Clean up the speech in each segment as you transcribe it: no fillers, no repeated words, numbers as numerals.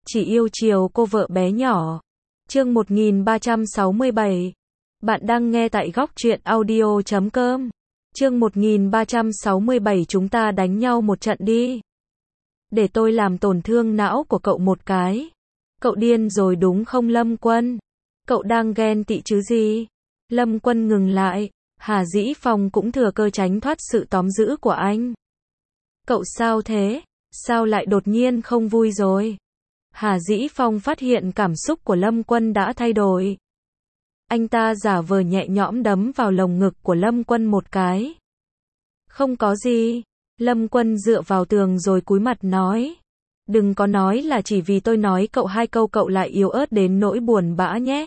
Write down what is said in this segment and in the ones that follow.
chỉ yêu chiều cô vợ bé nhỏ. Chương 1367. Bạn đang nghe tại góc truyện audio.com. Chương 1367 chúng ta đánh nhau một trận đi. Để tôi làm tổn thương não của cậu một cái. Cậu điên rồi đúng không Lâm Quân? Cậu đang ghen tị chứ gì? Lâm Quân ngừng lại. Hà Dĩ Phong cũng thừa cơ tránh thoát sự tóm giữ của anh. Cậu sao thế? Sao lại đột nhiên không vui rồi? Hà Dĩ Phong phát hiện cảm xúc của Lâm Quân đã thay đổi. Anh ta giả vờ nhẹ nhõm đấm vào lồng ngực của Lâm Quân một cái. Không có gì. Lâm Quân dựa vào tường rồi cúi mặt nói. Đừng có nói là chỉ vì tôi nói cậu hai câu cậu lại yếu ớt đến nỗi buồn bã nhé.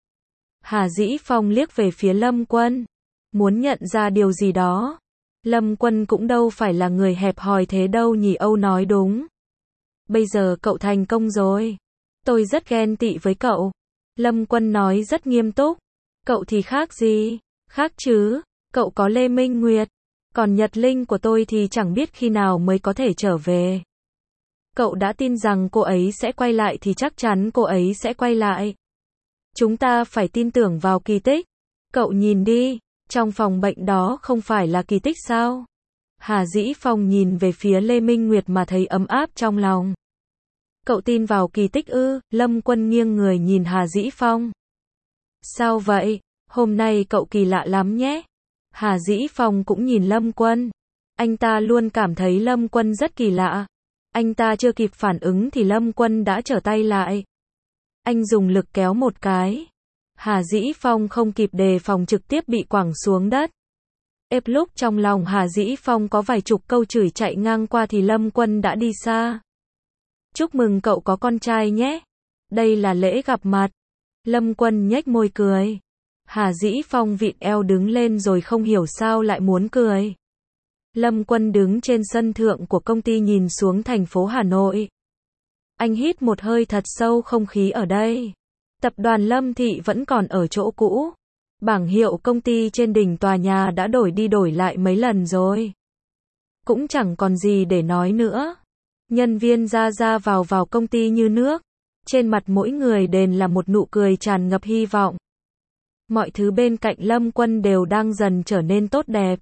Hà Dĩ Phong liếc về phía Lâm Quân. Muốn nhận ra điều gì đó. Lâm Quân cũng đâu phải là người hẹp hòi thế đâu nhỉ, Âu nói đúng. Bây giờ cậu thành công rồi. Tôi rất ghen tị với cậu. Lâm Quân nói rất nghiêm túc. Cậu thì khác gì? Khác chứ. Cậu có Lê Minh Nguyệt. Còn Nhật Linh của tôi thì chẳng biết khi nào mới có thể trở về. Cậu đã tin rằng cô ấy sẽ quay lại thì chắc chắn cô ấy sẽ quay lại. Chúng ta phải tin tưởng vào kỳ tích. Cậu nhìn đi. Trong phòng bệnh đó không phải là kỳ tích sao? Hà Dĩ Phong nhìn về phía Lê Minh Nguyệt mà thấy ấm áp trong lòng. Cậu tin vào kỳ tích ư? Lâm Quân nghiêng người nhìn Hà Dĩ Phong. Sao vậy? Hôm nay cậu kỳ lạ lắm nhé. Hà Dĩ Phong cũng nhìn Lâm Quân. Anh ta luôn cảm thấy Lâm Quân rất kỳ lạ. Anh ta chưa kịp phản ứng thì Lâm Quân đã trở tay lại. Anh dùng lực kéo một cái. Hà Dĩ Phong không kịp đề phòng trực tiếp bị quẳng xuống đất. Ép lúc trong lòng Hà Dĩ Phong có vài chục câu chửi chạy ngang qua thì Lâm Quân đã đi xa. Chúc mừng cậu có con trai nhé. Đây là lễ gặp mặt. Lâm Quân nhếch môi cười. Hà Dĩ Phong vịn eo đứng lên rồi không hiểu sao lại muốn cười. Lâm Quân đứng trên sân thượng của công ty nhìn xuống thành phố Hà Nội. Anh hít một hơi thật sâu, không khí ở đây. Tập đoàn Lâm Thị vẫn còn ở chỗ cũ. Bảng hiệu công ty trên đỉnh tòa nhà đã đổi đi đổi lại mấy lần rồi. Cũng chẳng còn gì để nói nữa. Nhân viên ra vào công ty như nước. Trên mặt mỗi người đều là một nụ cười tràn ngập hy vọng. Mọi thứ bên cạnh Lâm Quân đều đang dần trở nên tốt đẹp.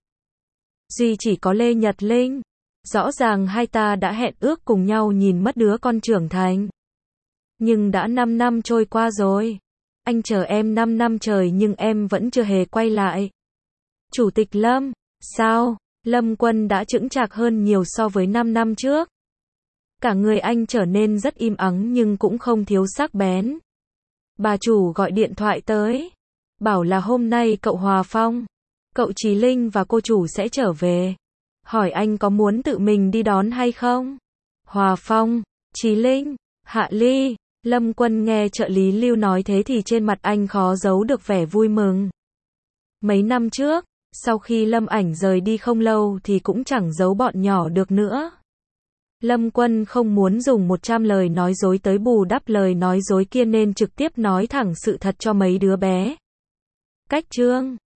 Duy chỉ có Lê Nhật Linh. Rõ ràng hai ta đã hẹn ước cùng nhau nhìn mất đứa con trưởng thành. Nhưng đã 5 năm trôi qua rồi. Anh chờ em 5 năm trời nhưng em vẫn chưa hề quay lại. Chủ tịch Lâm, sao? Lâm Quân đã chững chạc hơn nhiều so với 5 năm trước. Cả người anh trở nên rất im ắng nhưng cũng không thiếu sắc bén. Bà chủ gọi điện thoại tới. Bảo là hôm nay cậu Hòa Phong, cậu Chí Linh và cô chủ sẽ trở về. Hỏi anh có muốn tự mình đi đón hay không? Hòa Phong, Chí Linh, Hạ Ly. Lâm Quân nghe trợ lý Lưu nói thế thì trên mặt anh khó giấu được vẻ vui mừng. Mấy năm trước, sau khi Lâm Ảnh rời đi không lâu thì cũng chẳng giấu bọn nhỏ được nữa. Lâm Quân không muốn dùng 100 lời nói dối tới bù đắp lời nói dối kia nên trực tiếp nói thẳng sự thật cho mấy đứa bé. Cách chương